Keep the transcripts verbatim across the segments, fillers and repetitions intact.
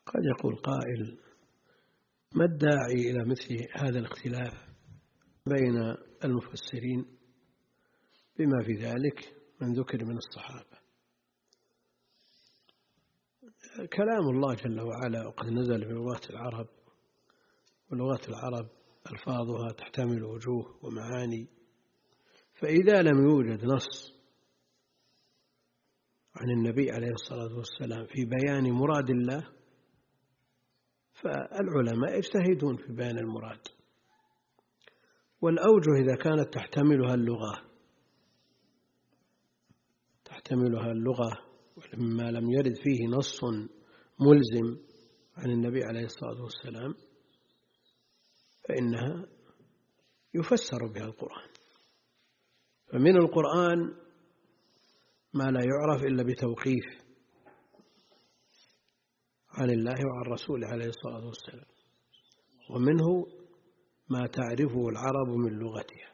قد يقول قائل: ما الداعي إلى مثل هذا الاختلاف بين المفسرين بما في ذلك من ذكر من الصحابة؟ كلام الله جل وعلا وقد نزل بلغات العرب، ولغات العرب ألفاظها تحتمل وجوه ومعاني، فإذا لم يوجد نص عن النبي عليه الصلاة والسلام في بيان مراد الله فالعلماء يجتهدون في بيان المراد، والأوجه إذا كانت تحتملها اللغة تحتملها اللغة ولما لم يرد فيه نص ملزم عن النبي عليه الصلاة والسلام فإنها يفسر بها القرآن. فمن القرآن ما لا يعرف إلا بتوقيف عن الله وعن رسوله عليه الصلاة والسلام، ومنه ما تعرفه العرب من لغتها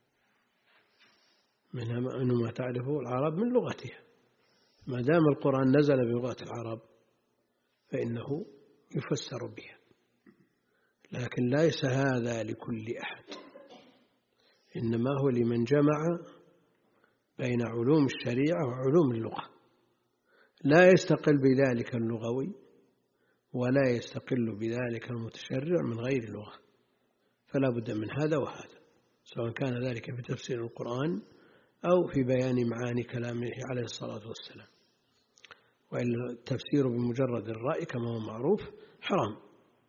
منه ما تعرفه العرب من لغتها. ما دام القرآن نزل بلغة العرب فإنه يفسر بها، لكن ليس هذا لكل أحد، إنما هو لمن جمع بين علوم الشريعة وعلوم اللغة، لا يستقل بذلك اللغوي ولا يستقل بذلك المتشرع من غير لغة، فلا بد من هذا وهذا، سواء كان ذلك في تفسير القرآن أو في بيان معاني كلامه عليه الصلاة والسلام. وإلا التفسير بمجرد الرأي كما هو معروف حرام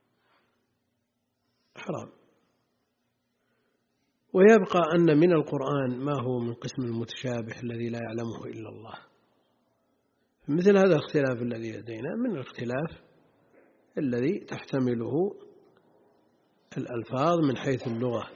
حرام. ويبقى أن من القرآن ما هو من قسم المتشابه الذي لا يعلمه إلا الله. مثل هذا الاختلاف الذي لدينا من الاختلاف الذي تحتمله الألفاظ من حيث اللغة،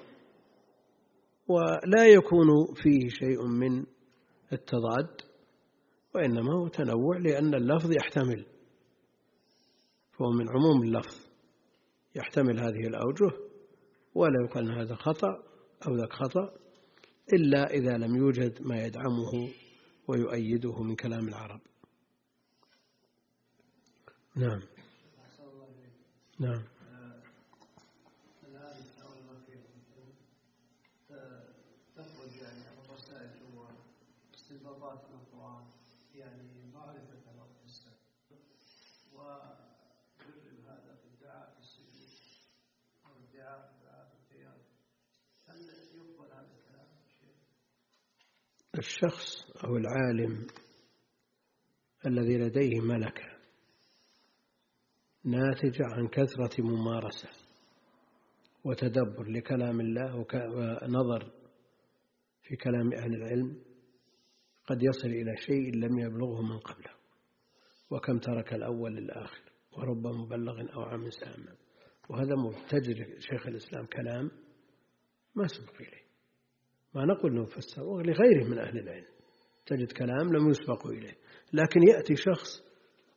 ولا يكون فيه شيء من التضاد، وإنما هو تنوع لأن اللفظ يحتمل، فهو من عموم اللفظ يحتمل هذه الأوجه، ولا يقال هذا خطأ أو ذاك خطأ إلا إذا لم يوجد ما يدعمه ويؤيده من كلام العرب. نعم نعم. تخرج يعني الرسائل واستنباطات من القرآن، يعني معرفة الأرض السبب، ويجرب هذا في ادعاء السجود أو ادعاء القيام، هل يقبل هذا الكلام؟ الشخص أو العالم الذي لديه ملكة ناتجة عن كثرة ممارسة وتدبر لكلام الله ونظر في كلام أهل العلم قد يصل إلى شيء لم يبلغه من قبله، وكم ترك الأول للآخر ورب مبلغ أو عام سامع، وهذا مبتدر شيخ الإسلام كلام ما سبق إليه، ما نقول أنه فسر، ولغيره من أهل العلم تجد كلام لم يسبق إليه، لكن يأتي شخص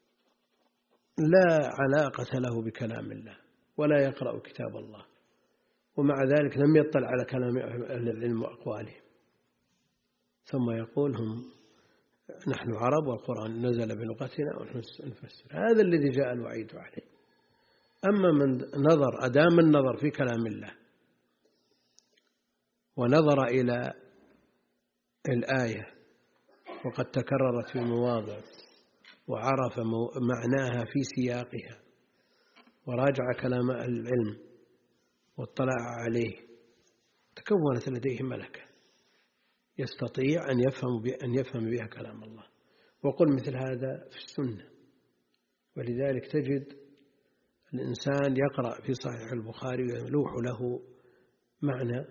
لا علاقة له بكلام الله ولا يقرأ كتاب الله، ومع ذلك لم يطلع على كلام أهل العلم وأقوالهم، ثم يقول هم نحن عرب والقرآن نزل بلغتنا ونحن نفسر. هذا الذي جاء الوعيد عليه. أما من نظر أدام النظر في كلام الله ونظر إلى الآية وقد تكررت في مواضع وعرف معناها في سياقها وراجع كلام أهل العلم واطلع عليه، تكونت لديه ملكة يستطيع أن يفهم أن يفهم بها كلام الله. وقل مثل هذا في السنة، ولذلك تجد الإنسان يقرأ في صحيح البخاري ويلوح له معنى،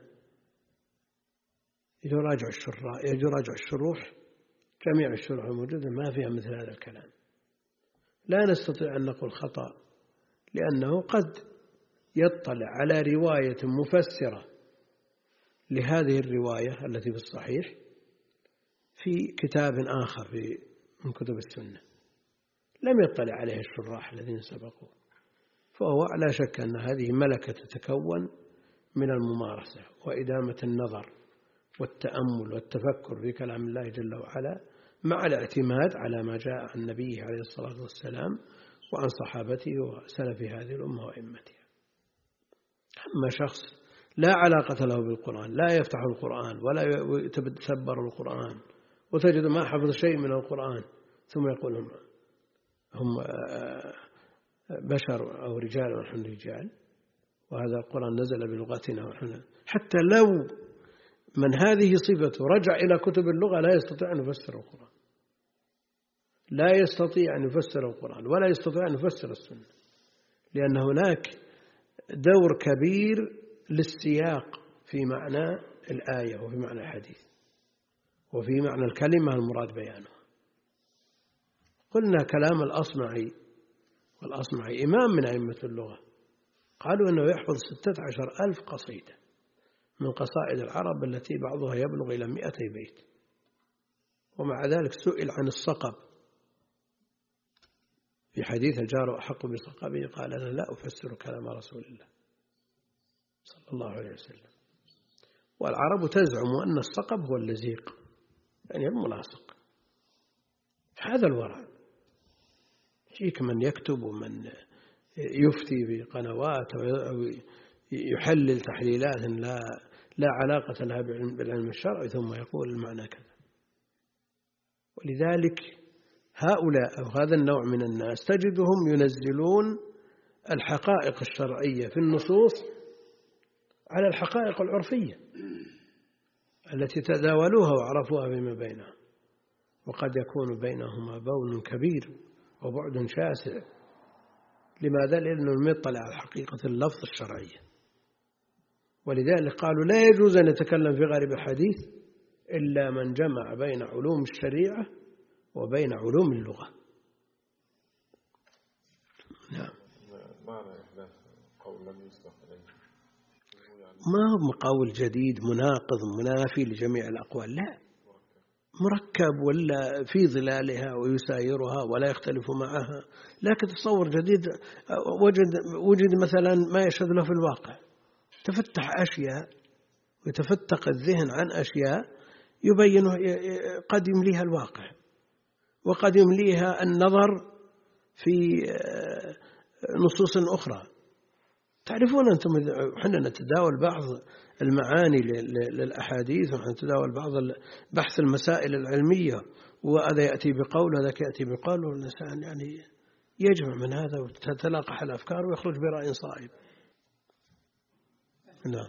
يراجع الشروح يراجع الشروح جميع الشروح الموجودة ما فيها مثل هذا الكلام. لا نستطيع أن نقول خطأ، لأنه قد يطلع على رواية مفسرة لهذه الرواية التي في الصحيح في كتاب آخر في من كتب السنة لم يطلع عليه الشراح الذين سبقوا، فهو لا شك أن هذه ملكة تتكون من الممارسة وإدامة النظر والتأمل والتفكر في كلام الله جل وعلا، مع الاعتماد على ما جاء عن نبيه عليه الصلاة والسلام وعن صحابته وسلف هذه الأمة وأئمتها. أما شخص لا علاقة له بالقرآن، لا يفتح القرآن ولا يتدبر القرآن، وتجد ما حفظ شيء من القرآن، ثم يقول هم, هم بشر أو رجال ونحن رجال، وهذا القرآن نزل بلغتنا ونحن. حتى لو من هذه صفته رجع إلى كتب اللغة لا يستطيع أن يفسر القرآن، لا يستطيع أن يفسر القرآن ولا يستطيع أن يفسر السنة، لأن هناك دور كبير للسياق في معنى الآية وفي معنى الحديث وفي معنى الكلمة المراد بيانها. قلنا كلام الأصمعي، والأصمعي إمام من أئمة اللغة، قالوا أنه يحفظ ستة عشر ألف قصيدة من قصائد العرب التي بعضها يبلغ إلى مئتي بيت، ومع ذلك سئل عن الصقب في حديث الجار أحق بصقبه، قال أنا لا أفسر كلام رسول الله صلى الله عليه وسلم. والعرب تزعم أن الصقب هو اللزيق، يعني الملاصق. هذا الورع. فيك من يكتب ومن يفتي بقنوات ويحلل تحليلات لا لا علاقة لها بالعلم الشرعي ثم يقول المعنى كذا. ولذلك هؤلاء أو هذا النوع من الناس تجدهم ينزلون الحقائق الشرعية في النصوص على الحقائق العرفية التي تداولوها وعرفوها فيما بينهم، وقد يكون بينهما بون كبير وبعد شاسع. لماذا؟ لأنه لم يطلع على حقيقة اللفظ الشرعية. ولذلك قالوا لا يجوز أن يتكلم في غالب الحديث إلا من جمع بين علوم الشريعة وبين علوم اللغة. نعم. ما هو قول جديد مناقض منافي لجميع الأقوال، لا، مركب ولا في ظلالها ويسايرها ولا يختلف معها. لكن تصور جديد وجد وجد مثلا ما يشهد له في الواقع، تفتح أشياء ويتفتق الذهن عن أشياء يبين قد يمليها الواقع وقد يمليها النظر في نصوص أخرى. تعرفون أنتم حنا نتداول بعض المعاني للأحاديث ونتداول بعض بحث المسائل العلمية، وهذا يأتي بقول وهذا يأتي بقول، والإنسان يعني يجمع من هذا وتتلاقح الأفكار ويخرج برأي صائب. نعم.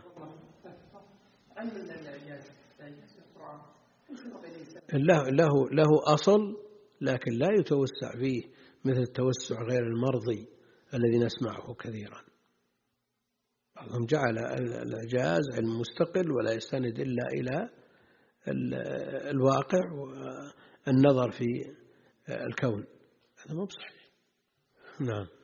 له له له أصل، لكن لا يتوسع فيه مثل التوسع غير المرضي الذي نسمعه كثيرا. بعضهم جعل الإعجاز علم مستقل ولا يستند إلا إلى الواقع والنظر في الكون. هذا مو بصحيح. نعم.